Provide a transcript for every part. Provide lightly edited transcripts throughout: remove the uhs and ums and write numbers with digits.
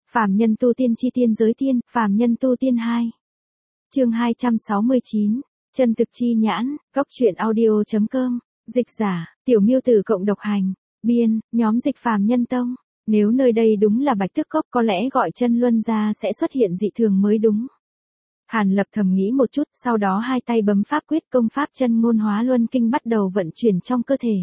Phàm nhân tu tiên chi tiên giới tiên, phàm nhân tu tiên 2. Chương 269, chân thực chi nhãn, góc truyện audio.com, dịch giả, Tiểu Miêu Tử cộng độc hành, biên, nhóm dịch Phàm Nhân Tông. Nếu nơi đây đúng là Bạch Tước Cốc có lẽ gọi chân luân ra sẽ xuất hiện dị thường mới đúng. Hàn Lập thầm nghĩ một chút, sau đó hai tay bấm pháp quyết công pháp chân ngôn hóa luân kinh bắt đầu vận chuyển trong cơ thể.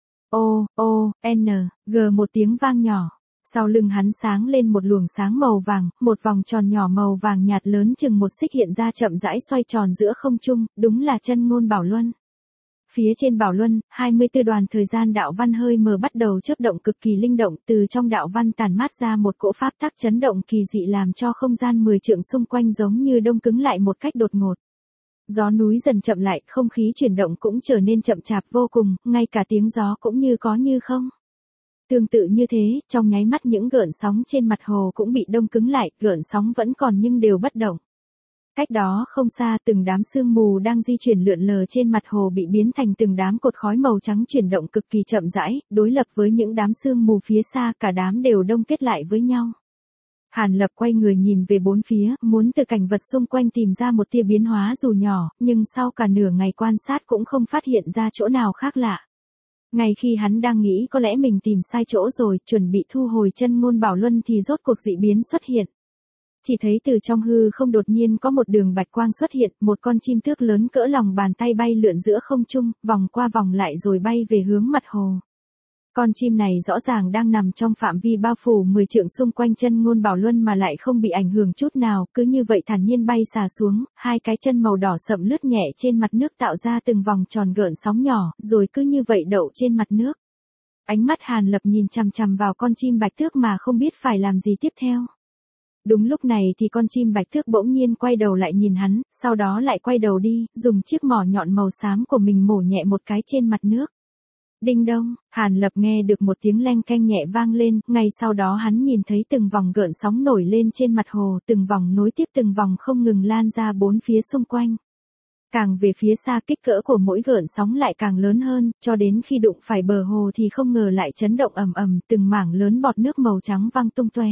O, O, N, G một tiếng vang nhỏ. Sau lưng hắn sáng lên một luồng sáng màu vàng, một vòng tròn nhỏ màu vàng nhạt lớn chừng một xích hiện ra chậm rãi xoay tròn giữa không trung, đúng là chân ngôn bảo luân. Phía trên bảo luân, 24 đoàn thời gian đạo văn hơi mờ bắt đầu chớp động cực kỳ linh động, từ trong đạo văn tản mát ra một cỗ pháp tắc chấn động kỳ dị làm cho không gian 10 trượng xung quanh giống như đông cứng lại một cách đột ngột. Gió núi dần chậm lại, không khí chuyển động cũng trở nên chậm chạp vô cùng, ngay cả tiếng gió cũng như có như không. Tương tự như thế, trong nháy mắt những gợn sóng trên mặt hồ cũng bị đông cứng lại, gợn sóng vẫn còn nhưng đều bất động. Cách đó không xa, từng đám sương mù đang di chuyển lượn lờ trên mặt hồ bị biến thành từng đám cột khói màu trắng chuyển động cực kỳ chậm rãi, đối lập với những đám sương mù phía xa, cả đám đều đông kết lại với nhau. Hàn Lập quay người nhìn về bốn phía, muốn từ cảnh vật xung quanh tìm ra một tia biến hóa dù nhỏ, nhưng sau cả nửa ngày quan sát cũng không phát hiện ra chỗ nào khác lạ. Ngay khi hắn đang nghĩ có lẽ mình tìm sai chỗ rồi, chuẩn bị thu hồi chân ngôn bảo luân thì rốt cuộc dị biến xuất hiện. Chỉ thấy từ trong hư không đột nhiên có một đường bạch quang xuất hiện, một con chim tước lớn cỡ lòng bàn tay bay lượn giữa không trung, vòng qua vòng lại rồi bay về hướng mặt hồ. Con chim này rõ ràng đang nằm trong phạm vi bao phủ 10 trượng xung quanh chân ngôn bảo luân mà lại không bị ảnh hưởng chút nào, cứ như vậy thản nhiên bay xà xuống, hai cái chân màu đỏ sậm lướt nhẹ trên mặt nước tạo ra từng vòng tròn gợn sóng nhỏ, rồi cứ như vậy đậu trên mặt nước. Ánh mắt Hàn Lập nhìn chằm chằm vào con chim bạch tước mà không biết phải làm gì tiếp theo. Đúng lúc này thì con chim bạch tước bỗng nhiên quay đầu lại nhìn hắn, sau đó lại quay đầu đi, dùng chiếc mỏ nhọn màu xám của mình mổ nhẹ một cái trên mặt nước. Đinh đông, Hàn Lập nghe được một tiếng leng keng nhẹ vang lên, ngay sau đó hắn nhìn thấy từng vòng gợn sóng nổi lên trên mặt hồ, từng vòng nối tiếp từng vòng không ngừng lan ra bốn phía xung quanh. Càng về phía xa kích cỡ của mỗi gợn sóng lại càng lớn hơn, cho đến khi đụng phải bờ hồ thì không ngờ lại chấn động ầm ầm, từng mảng lớn bọt nước màu trắng văng tung tóe.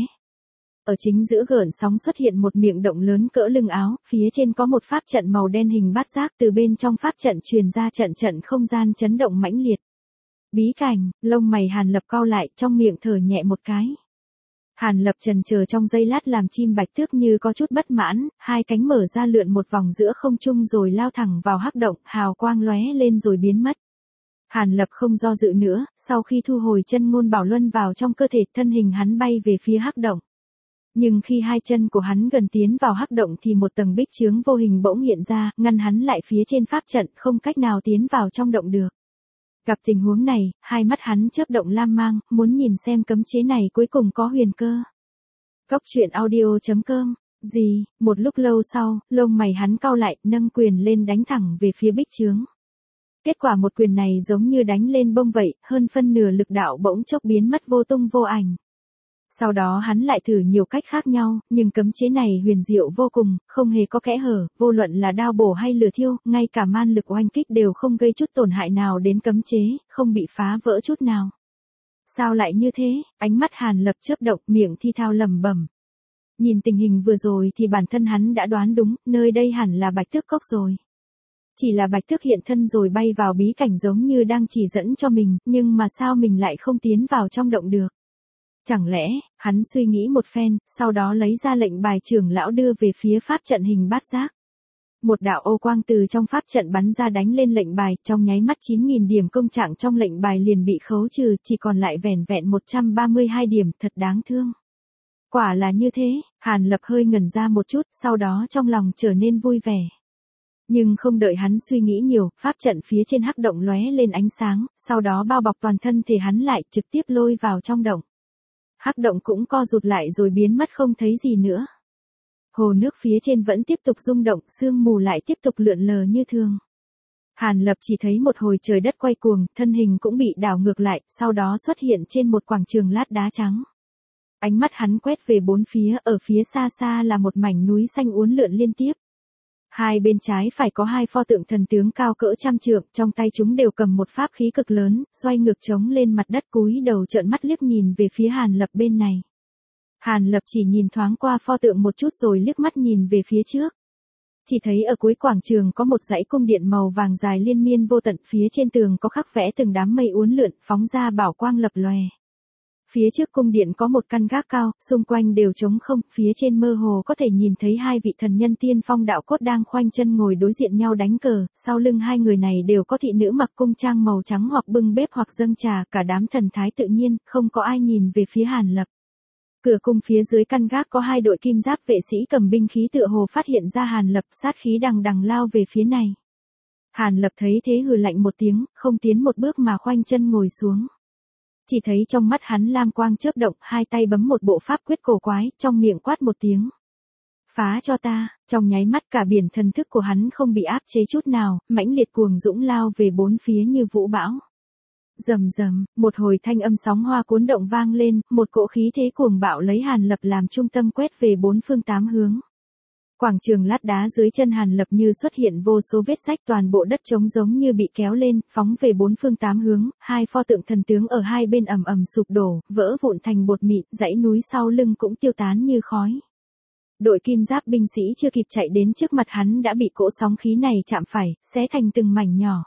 Ở chính giữa gợn sóng xuất hiện một miệng động lớn cỡ lưng áo, phía trên có một pháp trận màu đen hình bát giác, từ bên trong pháp trận truyền ra trận không gian chấn động mãnh liệt. Bí cảnh, lông mày Hàn Lập cau lại, trong miệng thở nhẹ một cái. Hàn Lập chần chờ trong giây lát làm chim bạch tước như có chút bất mãn, hai cánh mở ra lượn một vòng giữa không trung rồi lao thẳng vào hắc động, hào quang lóe lên rồi biến mất. Hàn Lập không do dự nữa, sau khi thu hồi chân ngôn bảo luân vào trong cơ thể, thân hình hắn bay về phía hắc động. Nhưng khi hai chân của hắn gần tiến vào hắc động thì một tầng bích chướng vô hình bỗng hiện ra, ngăn hắn lại phía trên pháp trận, không cách nào tiến vào trong động được. Gặp tình huống này, hai mắt hắn chớp động lam mang, muốn nhìn xem cấm chế này cuối cùng có huyền cơ. Góc truyện audio.com, gì, một lúc lâu sau, lông mày hắn cau lại, nâng quyền lên đánh thẳng về phía bích chướng. Kết quả một quyền này giống như đánh lên bông vậy, hơn phân nửa lực đạo bỗng chốc biến mất vô tung vô ảnh. Sau đó hắn lại thử nhiều cách khác nhau, nhưng cấm chế này huyền diệu vô cùng, không hề có kẽ hở, vô luận là đao bổ hay lửa thiêu, ngay cả man lực oanh kích đều không gây chút tổn hại nào đến cấm chế, không bị phá vỡ chút nào. Sao lại như thế? Ánh mắt Hàn Lập chớp động, miệng thi thao lẩm bẩm. Nhìn tình hình vừa rồi thì bản thân hắn đã đoán đúng, nơi đây hẳn là Bạch Tước Cốc rồi. Chỉ là Bạch Tước hiện thân rồi bay vào bí cảnh giống như đang chỉ dẫn cho mình, nhưng mà sao mình lại không tiến vào trong động được? Chẳng lẽ, hắn suy nghĩ một phen, sau đó lấy ra lệnh bài trưởng lão đưa về phía pháp trận hình bát giác. Một đạo ô quang từ trong pháp trận bắn ra đánh lên lệnh bài, trong nháy mắt 9.000 điểm công trạng trong lệnh bài liền bị khấu trừ, chỉ còn lại vẻn vẹn 132 điểm, thật đáng thương. Quả là như thế, Hàn Lập hơi ngẩn ra một chút, sau đó trong lòng trở nên vui vẻ. Nhưng không đợi hắn suy nghĩ nhiều, pháp trận phía trên hắc động lóe lên ánh sáng, sau đó bao bọc toàn thân thể hắn lại, trực tiếp lôi vào trong động. Hắc động cũng co rụt lại rồi biến mất không thấy gì nữa. Hồ nước phía trên vẫn tiếp tục rung động, sương mù lại tiếp tục lượn lờ như thường. Hàn Lập chỉ thấy một hồi trời đất quay cuồng, thân hình cũng bị đảo ngược lại, sau đó xuất hiện trên một quảng trường lát đá trắng. Ánh mắt hắn quét về bốn phía, ở phía xa xa là một mảnh núi xanh uốn lượn liên tiếp. Hai bên trái phải có hai pho tượng thần tướng cao cỡ trăm trượng, trong tay chúng đều cầm một pháp khí cực lớn, xoay ngược trống lên mặt đất cúi đầu trợn mắt liếc nhìn về phía Hàn Lập bên này. Hàn Lập chỉ nhìn thoáng qua pho tượng một chút rồi liếc mắt nhìn về phía trước. Chỉ thấy ở cuối quảng trường có một dãy cung điện màu vàng dài liên miên vô tận, phía trên tường có khắc vẽ từng đám mây uốn lượn, phóng ra bảo quang lập lòe. Phía trước cung điện có một căn gác cao, xung quanh đều trống không, phía trên mơ hồ có thể nhìn thấy hai vị thần nhân tiên phong đạo cốt đang khoanh chân ngồi đối diện nhau đánh cờ, sau lưng hai người này đều có thị nữ mặc cung trang màu trắng hoặc bưng bếp hoặc dâng trà, cả đám thần thái tự nhiên, không có ai nhìn về phía Hàn Lập. Cửa cung phía dưới căn gác có hai đội kim giáp vệ sĩ cầm binh khí tựa hồ phát hiện ra Hàn Lập, sát khí đằng đằng lao về phía này. Hàn Lập thấy thế hừ lạnh một tiếng, không tiến một bước mà khoanh chân ngồi xuống. Chỉ thấy trong mắt hắn lam quang chớp động, hai tay bấm một bộ pháp quyết cổ quái, trong miệng quát một tiếng. Phá cho ta, trong nháy mắt cả biển thần thức của hắn không bị áp chế chút nào, mãnh liệt cuồng dũng lao về bốn phía như vũ bão. Rầm rầm, một hồi thanh âm sóng hoa cuốn động vang lên, một cỗ khí thế cuồng bạo lấy Hàn Lập làm trung tâm quét về bốn phương tám hướng. Quảng trường lát đá dưới chân Hàn Lập như xuất hiện vô số vết rách, toàn bộ đất trống giống như bị kéo lên, phóng về bốn phương tám hướng, hai pho tượng thần tướng ở hai bên ầm ầm sụp đổ, vỡ vụn thành bột mịn, dãy núi sau lưng cũng tiêu tán như khói. Đội kim giáp binh sĩ chưa kịp chạy đến trước mặt hắn đã bị cỗ sóng khí này chạm phải, xé thành từng mảnh nhỏ.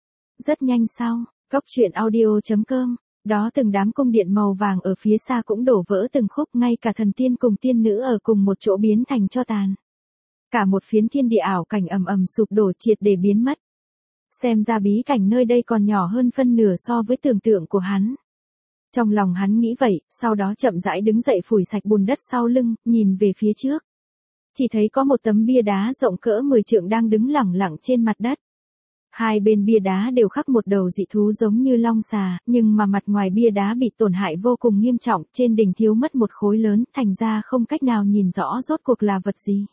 Rất nhanh sau, Góc truyện audio.com, đó từng đám cung điện màu vàng ở phía xa cũng đổ vỡ từng khúc, ngay cả thần tiên cùng tiên nữ ở cùng một chỗ biến thành tro tàn. Cả một phiến thiên địa ảo cảnh ầm ầm sụp đổ triệt để biến mất. Xem ra bí cảnh nơi đây còn nhỏ hơn phân nửa so với tưởng tượng của hắn. Trong lòng hắn nghĩ vậy, sau đó chậm rãi đứng dậy phủi sạch bùn đất sau lưng, nhìn về phía trước. Chỉ thấy có một tấm bia đá rộng cỡ 10 trượng đang đứng lẳng lặng trên mặt đất. Hai bên bia đá đều khắc một đầu dị thú giống như long xà, nhưng mà mặt ngoài bia đá bị tổn hại vô cùng nghiêm trọng, trên đỉnh thiếu mất một khối lớn, thành ra không cách nào nhìn rõ rốt cuộc là vật gì.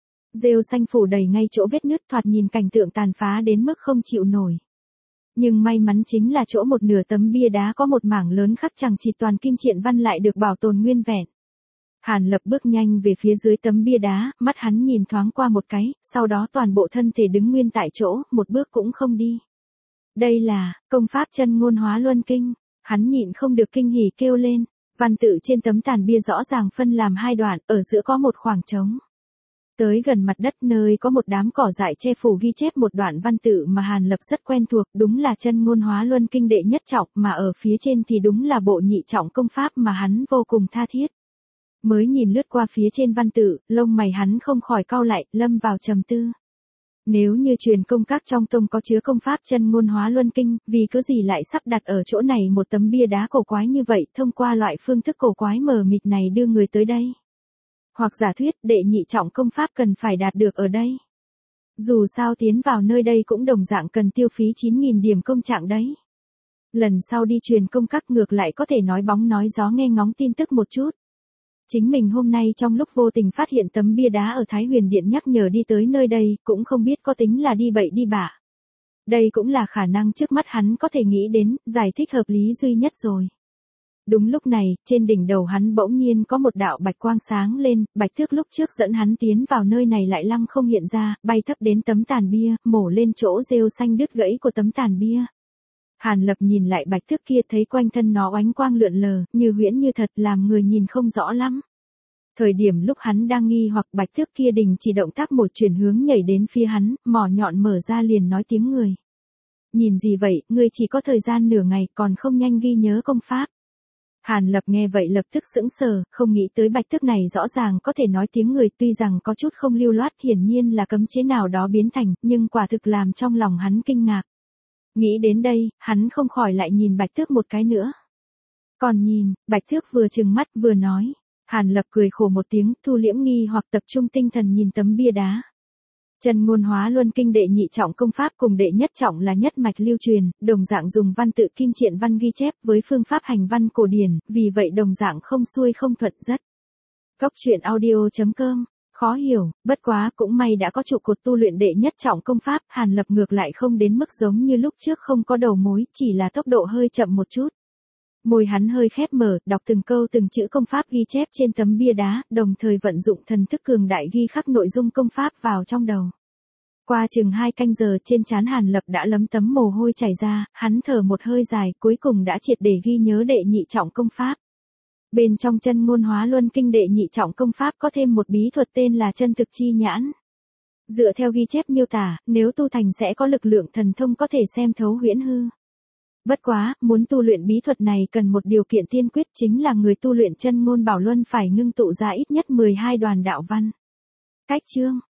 Rêu xanh phủ đầy ngay chỗ vết nứt, thoạt nhìn cảnh tượng tàn phá đến mức không chịu nổi. Nhưng may mắn chính là chỗ một nửa tấm bia đá có một mảng lớn khắc chằng chịt toàn kim triện văn lại được bảo tồn nguyên vẹn. Hàn Lập bước nhanh về phía dưới tấm bia đá, mắt hắn nhìn thoáng qua một cái, sau đó toàn bộ thân thể đứng nguyên tại chỗ, một bước cũng không đi. Đây là công pháp chân ngôn hóa luân kinh, hắn nhịn không được kinh hỉ kêu lên. Văn tự trên tấm tàn bia rõ ràng phân làm hai đoạn, ở giữa có một khoảng trống. Tới gần mặt đất nơi có một đám cỏ dại che phủ ghi chép một đoạn văn tự mà Hàn Lập rất quen thuộc, đúng là chân ngôn hóa luân kinh đệ nhất trọng, mà ở phía trên thì đúng là bộ nhị trọng công pháp mà hắn vô cùng tha thiết. Mới nhìn lướt qua phía trên văn tự, lông mày hắn không khỏi cau lại, lâm vào trầm tư. Nếu như truyền công các trong tông có chứa công pháp chân ngôn hóa luân kinh, vì cớ gì lại sắp đặt ở chỗ này một tấm bia đá cổ quái như vậy, thông qua loại phương thức cổ quái mờ mịt này đưa người tới đây. Hoặc giả thuyết, đệ nhị trọng công pháp cần phải đạt được ở đây. Dù sao tiến vào nơi đây cũng đồng dạng cần tiêu phí 9.000 điểm công trạng đấy. Lần sau đi truyền công các ngược lại có thể nói bóng nói gió nghe ngóng tin tức một chút. Chính mình hôm nay trong lúc vô tình phát hiện tấm bia đá ở Thái Huyền Điện nhắc nhở đi tới nơi đây, cũng không biết có tính là đi bậy đi bạ. Đây cũng là khả năng trước mắt hắn có thể nghĩ đến, giải thích hợp lý duy nhất rồi. Đúng lúc này, trên đỉnh đầu hắn bỗng nhiên có một đạo bạch quang sáng lên, bạch thước lúc trước dẫn hắn tiến vào nơi này lại lăng không hiện ra, bay thấp đến tấm tàn bia, mổ lên chỗ rêu xanh đứt gãy của tấm tàn bia. Hàn Lập nhìn lại bạch thước kia thấy quanh thân nó oánh quang lượn lờ, như huyễn như thật làm người nhìn không rõ lắm. Thời điểm lúc hắn đang nghi hoặc bạch thước kia đình chỉ động tác một chuyển hướng nhảy đến phía hắn, mỏ nhọn mở ra liền nói tiếng người. Nhìn gì vậy, ngươi chỉ có thời gian nửa ngày còn không nhanh ghi nhớ công pháp. Hàn Lập nghe vậy lập tức sững sờ, không nghĩ tới bạch thước này rõ ràng có thể nói tiếng người, tuy rằng có chút không lưu loát, hiển nhiên là cấm chế nào đó biến thành, nhưng quả thực làm trong lòng hắn kinh ngạc. Nghĩ đến đây, hắn không khỏi lại nhìn bạch thước một cái nữa. Còn nhìn, bạch thước vừa trừng mắt vừa nói. Hàn Lập cười khổ một tiếng, thu liễm nghi hoặc tập trung tinh thần nhìn tấm bia đá. Chân ngôn hóa luân kinh đệ nhị trọng công pháp cùng đệ nhất trọng là nhất mạch lưu truyền, đồng dạng dùng văn tự kim triện văn ghi chép với phương pháp hành văn cổ điển, vì vậy đồng dạng không xuôi không thuận rất. Góc truyện audio.com, khó hiểu, bất quá cũng may đã có trụ cột tu luyện đệ nhất trọng công pháp, Hàn Lập ngược lại không đến mức giống như lúc trước không có đầu mối, chỉ là tốc độ hơi chậm một chút. Môi hắn hơi khép mở, đọc từng câu từng chữ công pháp ghi chép trên tấm bia đá, đồng thời vận dụng thần thức cường đại ghi khắc nội dung công pháp vào trong đầu. Qua chừng 2 canh giờ trên trán Hàn Lập đã lấm tấm mồ hôi chảy ra, hắn thở một hơi dài, cuối cùng đã triệt để ghi nhớ đệ nhị trọng công pháp. Bên trong chân ngôn hóa luân kinh đệ nhị trọng công pháp có thêm một bí thuật tên là chân thực chi nhãn. Dựa theo ghi chép miêu tả, nếu tu thành sẽ có lực lượng thần thông có thể xem thấu huyễn hư. Bất quá, muốn tu luyện bí thuật này cần một điều kiện tiên quyết chính là người tu luyện chân ngôn bảo luân phải ngưng tụ ra ít nhất 12 đoàn đạo văn. Cách chương